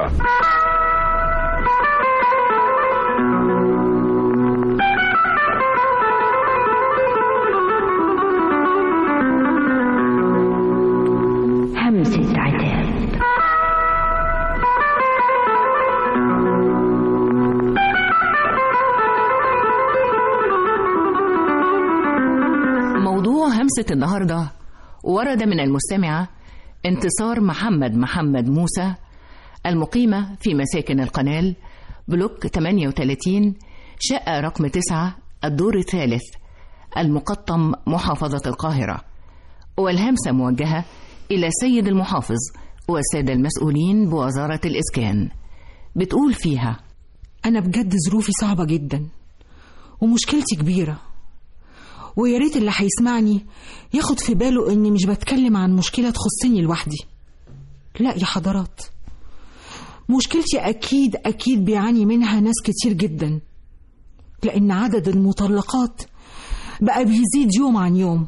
القاهرة. همسة عتاب. موضوع همسة النهاردة ورد من المستمعة انتصار محمد موسى، المقيمة في مساكن القنال، بلوك 38، شقة رقم 9، الدور الثالث، المقطم، محافظة القاهرة. والهمسة موجهة إلى سيد المحافظ والسادة المسؤولين بوزارة الإسكان. بتقول فيها: أنا بجد ظروفي صعبة جدا ومشكلتي كبيرة، ويا ريت اللي هيسمعني ياخد في باله إني مش بتكلم عن مشكلة تخصني لوحدي. لا يا حضرات، مشكلتي أكيد بيعاني منها ناس كتير جدا، لأن عدد المطلقات بقى بيزيد يوم عن يوم.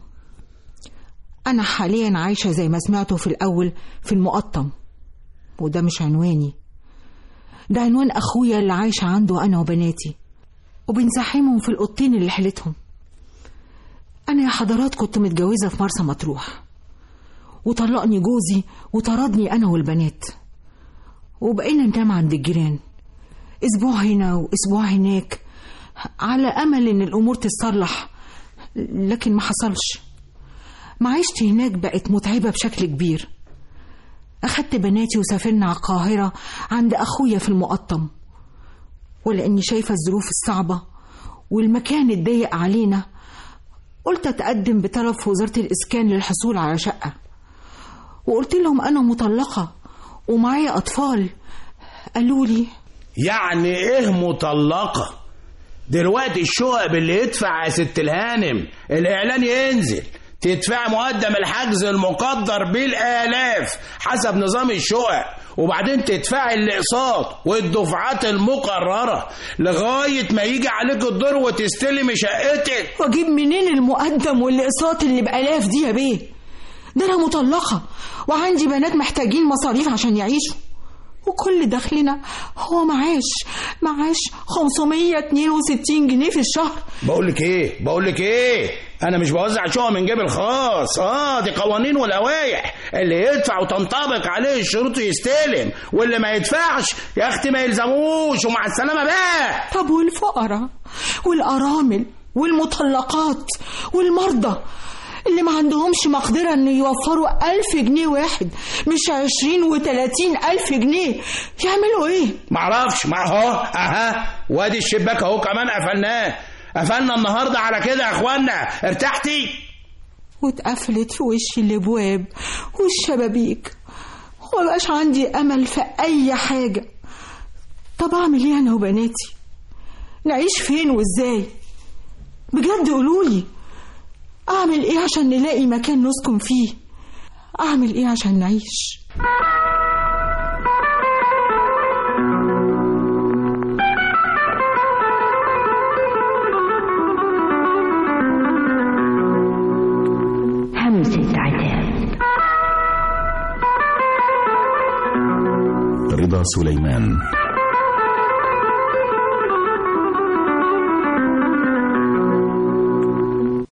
أنا حاليا عايشة زي ما سمعته في الأول في المقطم، وده مش عنواني، ده عنوان أخويا اللي عايشة عنده أنا وبناتي، وبنزاحمهم في الأوضتين اللي حلتهم. أنا يا حضرات كنت متجوزة في مرسى مطروح، وطلقني جوزي وطردني أنا والبنات، وبقينا ننام عند الجيران، أسبوع هنا وأسبوع هناك، على أمل إن الأمور تتصلح، لكن ما حصلش. معيشتي هناك بقت متعبة بشكل كبير. أخدت بناتي وسافرنا على القاهرة عند أخويا في المقطم، ولأني شايفة الظروف الصعبة والمكان الضيق علينا، قلت أتقدم بطلب في وزارة الإسكان للحصول على شقة، وقلت لهم أنا مطلقة ومعايا أطفال. قالوا لي: يعني إيه مطلقة؟ دلوقتي الشقق باللي يدفع يا ست الهانم، الإعلان ينزل تدفع مقدم الحجز المقدر بالآلاف حسب نظام الشقق، وبعدين تدفعي الأقساط والدفعات المقررة لغاية ما يجي عليك الدور وتستلمي شقتك. واجيب منين المقدم والأقساط اللي بآلاف دي يا بيه؟ ده أنا مطلقة وعندي بنات محتاجين مصاريف عشان يعيشوا، وكل دخلنا هو معاش 562 جنيه في الشهر. بقولك ايه انا مش بوزع شقق من جيب الخاص، دي قوانين ولوائح، اللي يدفع وتنطبق عليه الشروط يستلم، واللي ما يدفعش يا اختي ما يلزموش، ومع السلامة بقى. طب والفقراء والأرامل والمطلقات والمرضى اللي ما عندهمش مقدرة انه يوفروا 1000 جنيه واحد، مش 20 و30 ألف جنيه، يعملوا ايه؟ معرفش. وادي الشباك اهو كمان قفلنا النهاردة على كده يا اخوانا. ارتحتي؟ واتقفلت في وشي الابواب والشبابيك، ومبقاش عندي امل في اي حاجة. طب اعمل ايه انا وبناتي؟ نعيش فين وازاي؟ بجد قولولي، أعمل إيه عشان نلاقي مكان نسكن فيه؟ أعمل إيه عشان نعيش؟ همسة عتاب. رضا سليمان.